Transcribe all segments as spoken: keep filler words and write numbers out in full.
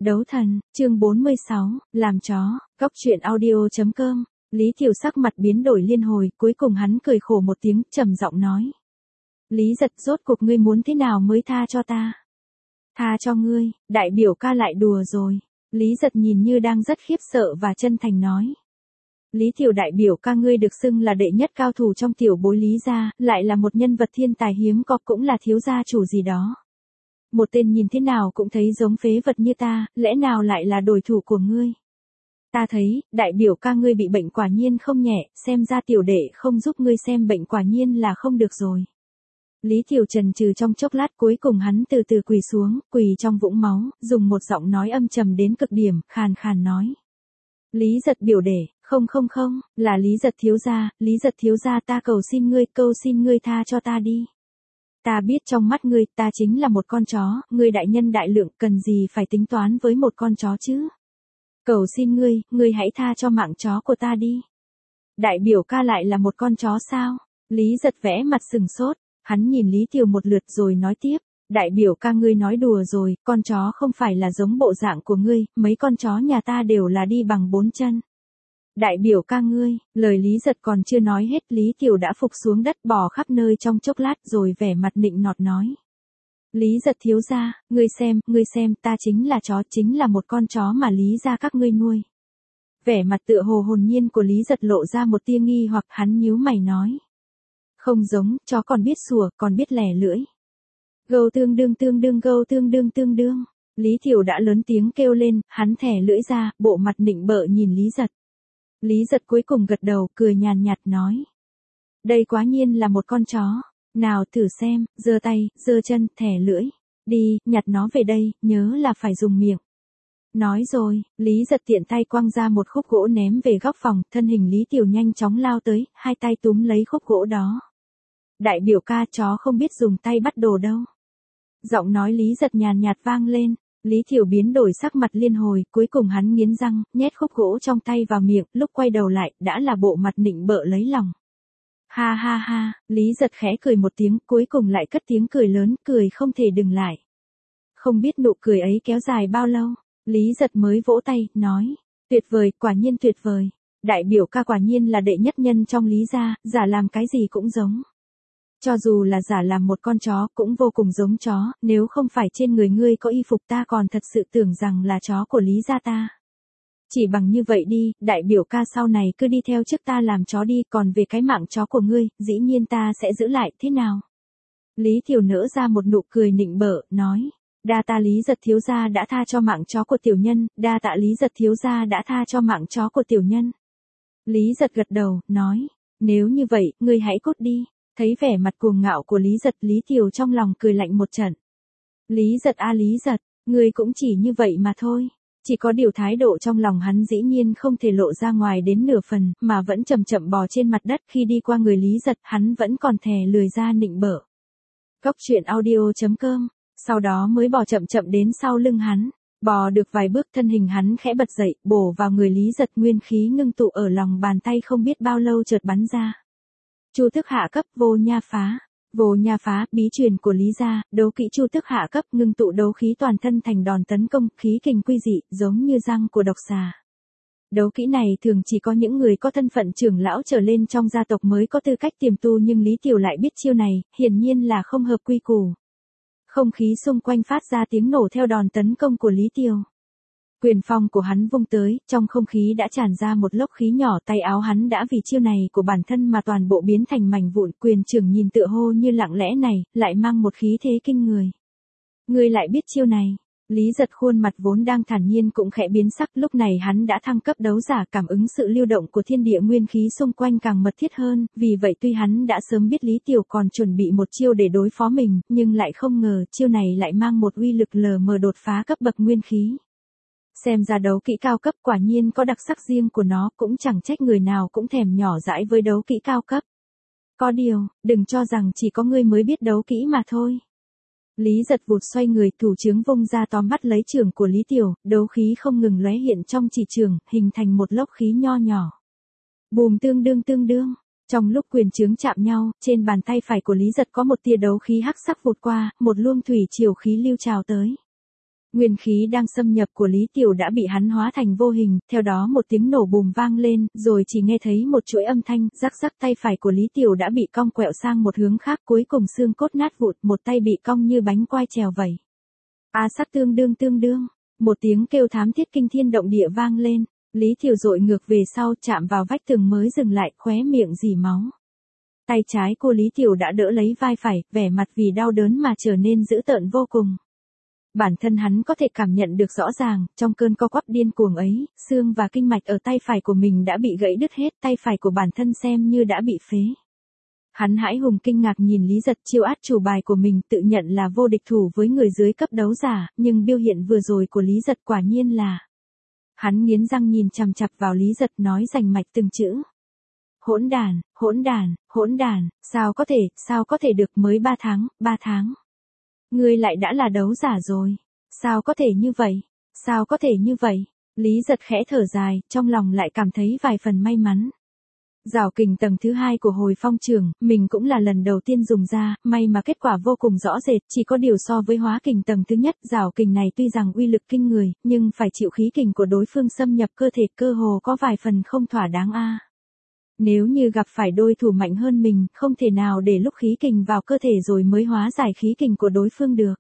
Đấu thần, chương bốn mươi sáu, làm chó, góc truyện audio.com, Lý Tiểu sắc mặt biến đổi liên hồi, cuối cùng hắn cười khổ một tiếng, trầm giọng nói. Lý Giật, rốt cuộc ngươi muốn thế nào mới tha cho ta? Tha cho ngươi, đại biểu ca lại đùa rồi. Lý Giật nhìn như đang rất khiếp sợ và chân thành nói. Lý Tiểu đại biểu ca ngươi được xưng là đệ nhất cao thủ trong tiểu bối Lý gia, lại là một nhân vật thiên tài hiếm có, cũng là thiếu gia chủ gì đó. Một tên nhìn thế nào cũng thấy giống phế vật như ta, lẽ nào lại là đối thủ của ngươi? Ta thấy, đại biểu ca ngươi bị bệnh quả nhiên không nhẹ, xem ra tiểu đệ không giúp ngươi xem bệnh quả nhiên là không được rồi. Lý Tiểu chần chừ trong chốc lát, cuối cùng hắn từ từ quỳ xuống, quỳ trong vũng máu, dùng một giọng nói âm trầm đến cực điểm, khàn khàn nói. Lý Giật biểu đệ, không không không, là Lý Giật thiếu gia, Lý Giật thiếu gia, ta cầu xin ngươi, cầu xin ngươi tha cho ta đi. Ta biết trong mắt ngươi, ta chính là một con chó, ngươi đại nhân đại lượng, cần gì phải tính toán với một con chó chứ? Cầu xin ngươi, ngươi hãy tha cho mạng chó của ta đi. Đại biểu ca lại là một con chó sao? Lý Giật vẽ mặt sừng sốt, hắn nhìn Lý Tiểu một lượt rồi nói tiếp. Đại biểu ca ngươi nói đùa rồi, con chó không phải là giống bộ dạng của ngươi, mấy con chó nhà ta đều là đi bằng bốn chân. Đại biểu ca ngươi, lời Lý Giật còn chưa nói hết, Lý Tiểu đã phục xuống đất bò khắp nơi trong chốc lát rồi vẻ mặt nịnh nọt nói. Lý Giật thiếu gia, ngươi xem, ngươi xem, ta chính là chó, chính là một con chó mà Lý gia các ngươi nuôi. Vẻ mặt tựa hồ hồn nhiên của Lý Giật lộ ra một tia nghi hoặc, hắn nhíu mày nói. Không giống, chó còn biết sủa, còn biết lẻ lưỡi. Gâu tương đương tương đương gâu tương đương tương đương. Lý Tiểu đã lớn tiếng kêu lên, hắn thẻ lưỡi ra, bộ mặt nịnh bợ nhìn Lý Giật. Lý Giật cuối cùng gật đầu, cười nhàn nhạt nói. Đây quá nhiên là một con chó. Nào thử xem, giơ tay, giơ chân, thẻ lưỡi. Đi, nhặt nó về đây, nhớ là phải dùng miệng. Nói rồi, Lý Giật tiện tay quăng ra một khúc gỗ ném về góc phòng, thân hình Lý Tiểu nhanh chóng lao tới, hai tay túm lấy khúc gỗ đó. Đại biểu ca, chó không biết dùng tay bắt đồ đâu. Giọng nói Lý Giật nhàn nhạt vang lên, Lý Tiểu biến đổi sắc mặt liên hồi, cuối cùng hắn nghiến răng, nhét khúc gỗ trong tay vào miệng, lúc quay đầu lại, đã là bộ mặt nịnh bợ lấy lòng. Ha ha ha, Lý Giật khẽ cười một tiếng, cuối cùng lại cất tiếng cười lớn, cười không thể dừng lại. Không biết nụ cười ấy kéo dài bao lâu, Lý Giật mới vỗ tay, nói, tuyệt vời, quả nhiên tuyệt vời. Đại biểu ca quả nhiên là đệ nhất nhân trong Lý gia, giả làm cái gì cũng giống. Cho dù là giả làm một con chó cũng vô cùng giống chó, nếu không phải trên người ngươi có y phục ta còn thật sự tưởng rằng là chó của Lý gia ta. Chỉ bằng như vậy đi, đại biểu ca sau này cứ đi theo trước ta làm chó đi, còn về cái mạng chó của ngươi, dĩ nhiên ta sẽ giữ lại, thế nào? Lý Tiểu nỡ ra một nụ cười nịnh bợ, nói, đa tạ Lý Giật thiếu gia đã tha cho mạng chó của tiểu nhân, đa tạ Lý Giật thiếu gia đã tha cho mạng chó của tiểu nhân. Lý Giật gật đầu, nói, nếu như vậy, ngươi hãy cút đi. Thấy vẻ mặt cuồng ngạo của Lý Giật, Lý Tiểu trong lòng cười lạnh một trận. Lý Giật a Lý Giật, ngươi cũng chỉ như vậy mà thôi. Chỉ có điều thái độ trong lòng hắn dĩ nhiên không thể lộ ra ngoài đến nửa phần, mà vẫn chậm chậm bò trên mặt đất, khi đi qua người Lý Giật, hắn vẫn còn thè lười ra nịnh bợ. Góc truyện audio.com, sau đó mới bò chậm chậm đến sau lưng hắn. Bò được vài bước, thân hình hắn khẽ bật dậy, bổ vào người Lý Giật, nguyên khí ngưng tụ ở lòng bàn tay không biết bao lâu chợt bắn ra. Chu thức hạ cấp, vô nha phá. Vô nha phá, bí truyền của Lý gia, đấu kỹ chu thức hạ cấp, ngưng tụ đấu khí toàn thân thành đòn tấn công, khí kình quy dị, giống như răng của độc xà. Đấu kỹ này thường chỉ có những người có thân phận trưởng lão trở lên trong gia tộc mới có tư cách tiềm tu, nhưng Lý Tiểu lại biết chiêu này, hiển nhiên là không hợp quy củ. Không khí xung quanh phát ra tiếng nổ theo đòn tấn công của Lý Tiểu. Quyền phong của hắn vung tới, trong không khí đã tràn ra một lốc khí nhỏ, tay áo hắn đã vì chiêu này của bản thân mà toàn bộ biến thành mảnh vụn, quyền trưởng nhìn tựa hồ như lặng lẽ này, lại mang một khí thế kinh người. Ngươi lại biết chiêu này? Lý Giật khuôn mặt vốn đang thản nhiên cũng khẽ biến sắc, lúc này hắn đã thăng cấp đấu giả, cảm ứng sự lưu động của thiên địa nguyên khí xung quanh càng mật thiết hơn, vì vậy tuy hắn đã sớm biết Lý Tiểu còn chuẩn bị một chiêu để đối phó mình, nhưng lại không ngờ chiêu này lại mang một uy lực lờ mờ đột phá cấp bậc nguyên khí. Xem ra đấu kỹ cao cấp quả nhiên có đặc sắc riêng của nó, cũng chẳng trách người nào cũng thèm nhỏ dãi với đấu kỹ cao cấp. Có điều, đừng cho rằng chỉ có ngươi mới biết đấu kỹ mà thôi. Lý Giật vụt xoay người, thủ chướng vung ra tóm bắt lấy chưởng của Lý Tiểu, đấu khí không ngừng lóe hiện trong chỉ chưởng, hình thành một lốc khí nho nhỏ. Bùm tương đương tương đương, trong lúc quyền chướng chạm nhau, trên bàn tay phải của Lý Giật có một tia đấu khí hắc sắc vụt qua, một luồng thủy triều khí lưu trào tới. Nguyên khí đang xâm nhập của Lý Tiểu đã bị hắn hóa thành vô hình, theo đó một tiếng nổ bùm vang lên, rồi chỉ nghe thấy một chuỗi âm thanh, rắc rắc tay phải của Lý Tiểu đã bị cong quẹo sang một hướng khác, cuối cùng xương cốt nát vụn, một tay bị cong như bánh quai trèo vậy. A sắc tương đương tương đương, một tiếng kêu thám thiết kinh thiên động địa vang lên, Lý Tiểu dội ngược về sau chạm vào vách tường mới dừng lại, khóe miệng rỉ máu. Tay trái cô Lý Tiểu đã đỡ lấy vai phải, vẻ mặt vì đau đớn mà trở nên dữ tợn vô cùng. Bản thân hắn có thể cảm nhận được rõ ràng, trong cơn co quắp điên cuồng ấy, xương và kinh mạch ở tay phải của mình đã bị gãy đứt hết, tay phải của bản thân xem như đã bị phế. Hắn hãi hùng kinh ngạc nhìn Lý Giật chiêu át chủ bài của mình, tự nhận là vô địch thủ với người dưới cấp đấu giả, nhưng biểu hiện vừa rồi của Lý Giật quả nhiên là... Hắn nghiến răng nhìn chằm chằm vào Lý Giật nói rành mạch từng chữ. Hỗn đàn, hỗn đàn, hỗn đàn, sao có thể, sao có thể được, mới ba tháng, ba tháng. Ngươi lại đã là đấu giả rồi, sao có thể như vậy, sao có thể như vậy, Lý Giật khẽ thở dài, trong lòng lại cảm thấy vài phần may mắn. Giảo kình tầng thứ hai của hồi phong trường, mình cũng là lần đầu tiên dùng ra, may mà kết quả vô cùng rõ rệt, chỉ có điều so với hóa kình tầng thứ nhất, giảo kình này tuy rằng uy lực kinh người, nhưng phải chịu khí kình của đối phương xâm nhập cơ thể, cơ hồ có vài phần không thỏa đáng a. Nếu như gặp phải đối thủ mạnh hơn mình, không thể nào để lúc khí kình vào cơ thể rồi mới hóa giải khí kình của đối phương được.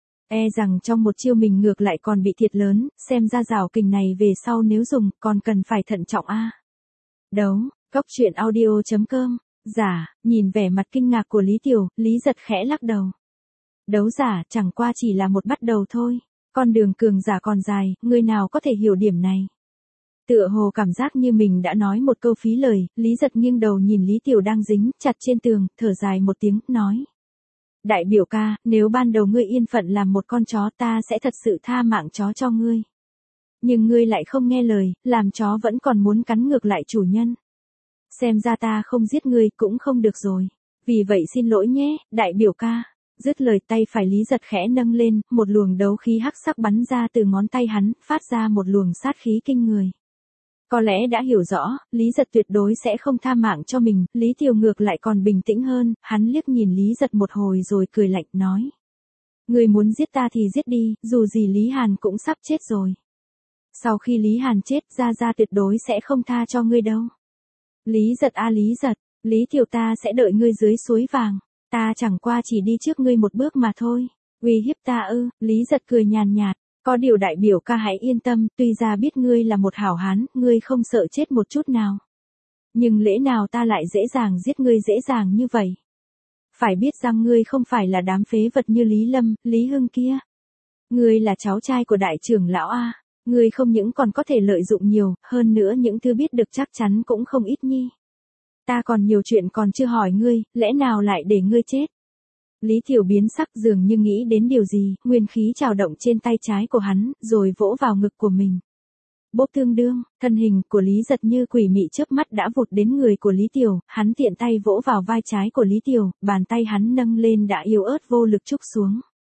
E rằng trong một chiêu mình ngược lại còn bị thiệt lớn, xem ra giảo kình này về sau nếu dùng, còn cần phải thận trọng a. Đấu, Cốc truyện audio chấm com, giả, nhìn vẻ mặt kinh ngạc của Lý Tiểu, Lý Giật khẽ lắc đầu. Đấu giả chẳng qua chỉ là một bắt đầu thôi, con đường cường giả còn dài, người nào có thể hiểu điểm này. Tựa hồ cảm giác như mình đã nói một câu phí lời, Lý Giật nghiêng đầu nhìn Lý Tiểu đang dính chặt trên tường, thở dài một tiếng, nói. Đại biểu ca, nếu ban đầu ngươi yên phận làm một con chó ta sẽ thật sự tha mạng chó cho ngươi. Nhưng ngươi lại không nghe lời, làm chó vẫn còn muốn cắn ngược lại chủ nhân. Xem ra ta không giết ngươi cũng không được rồi. Vì vậy xin lỗi nhé, đại biểu ca. Dứt lời tay phải Lý Giật khẽ nâng lên, một luồng đấu khí hắc sắc bắn ra từ ngón tay hắn, phát ra một luồng sát khí kinh người. Có lẽ đã hiểu rõ, Lý Giật tuyệt đối sẽ không tha mạng cho mình, Lý Tiểu ngược lại còn bình tĩnh hơn, hắn liếc nhìn Lý Giật một hồi rồi cười lạnh nói. Ngươi muốn giết ta thì giết đi, dù gì Lý Hàn cũng sắp chết rồi. Sau khi Lý Hàn chết, Gia Gia tuyệt đối sẽ không tha cho ngươi đâu. Lý Giật a Lý Giật, Lý Tiểu ta sẽ đợi ngươi dưới suối vàng, ta chẳng qua chỉ đi trước ngươi một bước mà thôi. Uy hiếp ta ư? Lý Giật cười nhàn nhạt. Có điều đại biểu ca hãy yên tâm, tuy ra biết ngươi là một hảo hán, ngươi không sợ chết một chút nào. Nhưng lẽ nào ta lại dễ dàng giết ngươi dễ dàng như vậy? Phải biết rằng ngươi không phải là đám phế vật như Lý Lâm, Lý Hưng kia. Ngươi là cháu trai của đại trưởng lão A, ngươi không những còn có thể lợi dụng nhiều, hơn nữa những thứ biết được chắc chắn cũng không ít nhi. Ta còn nhiều chuyện còn chưa hỏi ngươi, lẽ nào lại để ngươi chết? Lý Tiểu biến sắc dường như nghĩ đến điều gì, nguyên khí trào động trên tay trái của hắn, rồi vỗ vào ngực của mình. Bốp tương đương, thân hình của Lý Giật như quỷ mị chớp mắt đã vụt đến người của Lý Tiểu, hắn tiện tay vỗ vào vai trái của Lý Tiểu, bàn tay hắn nâng lên đã yếu ớt vô lực trúc xuống.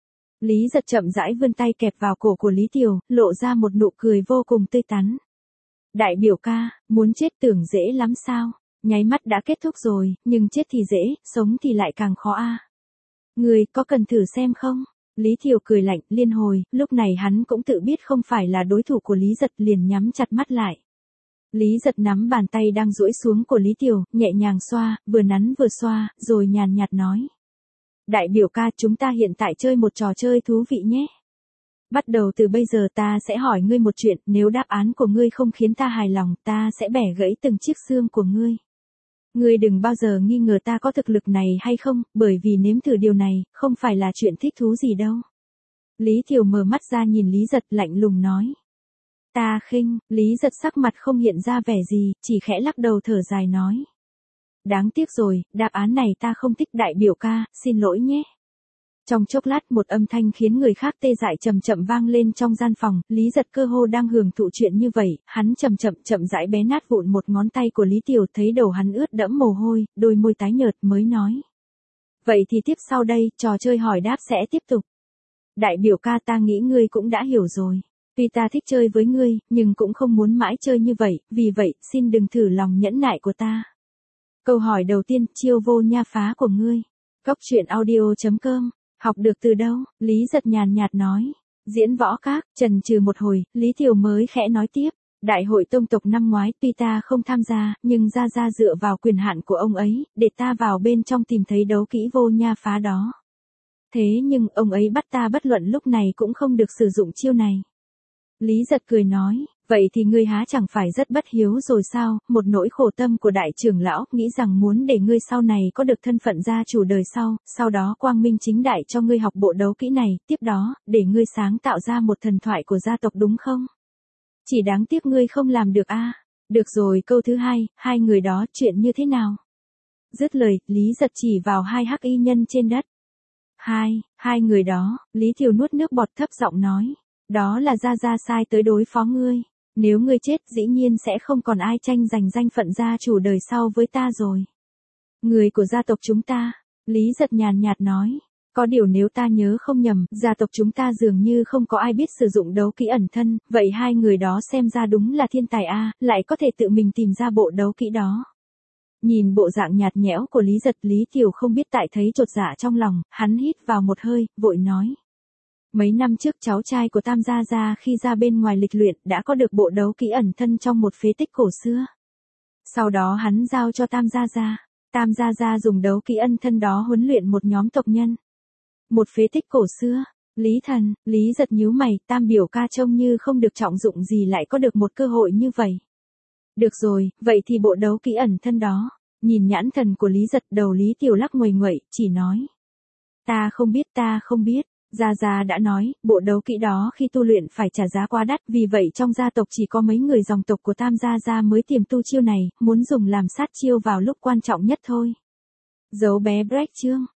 Lý Giật chậm rãi vươn tay kẹp vào cổ của Lý Tiểu, lộ ra một nụ cười vô cùng tươi tắn. Đại biểu ca, muốn chết tưởng dễ lắm sao, nháy mắt đã kết thúc rồi, nhưng chết thì dễ, sống thì lại càng khó a. Người có cần thử xem không? Lý Tiểu cười lạnh, liên hồi, lúc này hắn cũng tự biết không phải là đối thủ của Lý Giật liền nhắm chặt mắt lại. Lý Giật nắm bàn tay đang duỗi xuống của Lý Tiểu, nhẹ nhàng xoa, vừa nắn vừa xoa, rồi nhàn nhạt nói. Đại biểu ca, chúng ta hiện tại chơi một trò chơi thú vị nhé. Bắt đầu từ bây giờ ta sẽ hỏi ngươi một chuyện, nếu đáp án của ngươi không khiến ta hài lòng, ta sẽ bẻ gãy từng chiếc xương của ngươi. Ngươi đừng bao giờ nghi ngờ ta có thực lực này hay không, bởi vì nếm thử điều này, không phải là chuyện thích thú gì đâu. Lý Tiểu mở mắt ra nhìn Lý Giật lạnh lùng nói. Ta khinh, Lý Giật sắc mặt không hiện ra vẻ gì, chỉ khẽ lắc đầu thở dài nói. Đáng tiếc rồi, đáp án này ta không thích đại biểu ca, xin lỗi nhé. Trong chốc lát một âm thanh khiến người khác tê dại chậm chậm vang lên trong gian phòng, Lý Giật cơ hồ đang hưởng thụ chuyện như vậy, hắn chậm chậm chậm rãi bé nát vụn một ngón tay của Lý Tiểu, thấy đầu hắn ướt đẫm mồ hôi, đôi môi tái nhợt mới nói. Vậy thì tiếp sau đây, trò chơi hỏi đáp sẽ tiếp tục. Đại biểu ca ta nghĩ ngươi cũng đã hiểu rồi. Tuy ta thích chơi với ngươi, nhưng cũng không muốn mãi chơi như vậy, vì vậy, xin đừng thử lòng nhẫn nại của ta. Câu hỏi đầu tiên, chiêu vô nha phá của ngươi. Cốc truyện audio chấm com. Học được từ đâu? Lý Giật nhàn nhạt nói. Diễn võ các, chần chừ một hồi, Lý Thiều mới khẽ nói tiếp. Đại hội tông tộc năm ngoái tuy ta không tham gia, nhưng ra ra dựa vào quyền hạn của ông ấy, để ta vào bên trong tìm thấy đấu kỹ vô nha phá đó. Thế nhưng ông ấy bắt ta bất luận lúc này cũng không được sử dụng chiêu này. Lý Giật cười nói, vậy thì ngươi há chẳng phải rất bất hiếu rồi sao, một nỗi khổ tâm của đại trưởng lão, nghĩ rằng muốn để ngươi sau này có được thân phận gia chủ đời sau, sau đó quang minh chính đại cho ngươi học bộ đấu kỹ này, tiếp đó, để ngươi sáng tạo ra một thần thoại của gia tộc đúng không? Chỉ đáng tiếc ngươi không làm được a. À? Được rồi, câu thứ hai, hai người đó chuyện như thế nào? Dứt lời, Lý Giật chỉ vào hai hắc y nhân trên đất. Hai, hai người đó, Lý Thiều nuốt nước bọt thấp giọng nói. Đó là gia gia sai tới đối phó ngươi. Nếu ngươi chết dĩ nhiên sẽ không còn ai tranh giành danh phận gia chủ đời sau với ta rồi. Người của gia tộc chúng ta, Lý Giật nhàn nhạt nói. Có điều nếu ta nhớ không nhầm, gia tộc chúng ta dường như không có ai biết sử dụng đấu kỹ ẩn thân, vậy hai người đó xem ra đúng là thiên tài a, lại có thể tự mình tìm ra bộ đấu kỹ đó. Nhìn bộ dạng nhạt nhẽo của Lý Giật, Lý Thiều không biết tại thấy chột dạ trong lòng, hắn hít vào một hơi, vội nói. Mấy năm trước cháu trai của Tam Gia Gia khi ra bên ngoài lịch luyện đã có được bộ đấu kỹ ẩn thân trong một phế tích cổ xưa. Sau đó hắn giao cho Tam Gia Gia. Tam Gia Gia dùng đấu kỹ ẩn thân đó huấn luyện một nhóm tộc nhân. Một phế tích cổ xưa. Lý Thần, Lý Giật nhíu mày, Tam biểu ca trông như không được trọng dụng gì lại có được một cơ hội như vậy. Được rồi, vậy thì bộ đấu kỹ ẩn thân đó. Nhìn nhãn thần của Lý Giật, đầu Lý Tiểu lắc nguầy nguậy, chỉ nói. Ta không biết, ta không biết. Gia Gia đã nói, bộ đấu kỹ đó khi tu luyện phải trả giá quá đắt, vì vậy trong gia tộc chỉ có mấy người dòng tộc của Tam Gia Gia mới tiềm tu chiêu này, muốn dùng làm sát chiêu vào lúc quan trọng nhất thôi. Dấu bé break chương.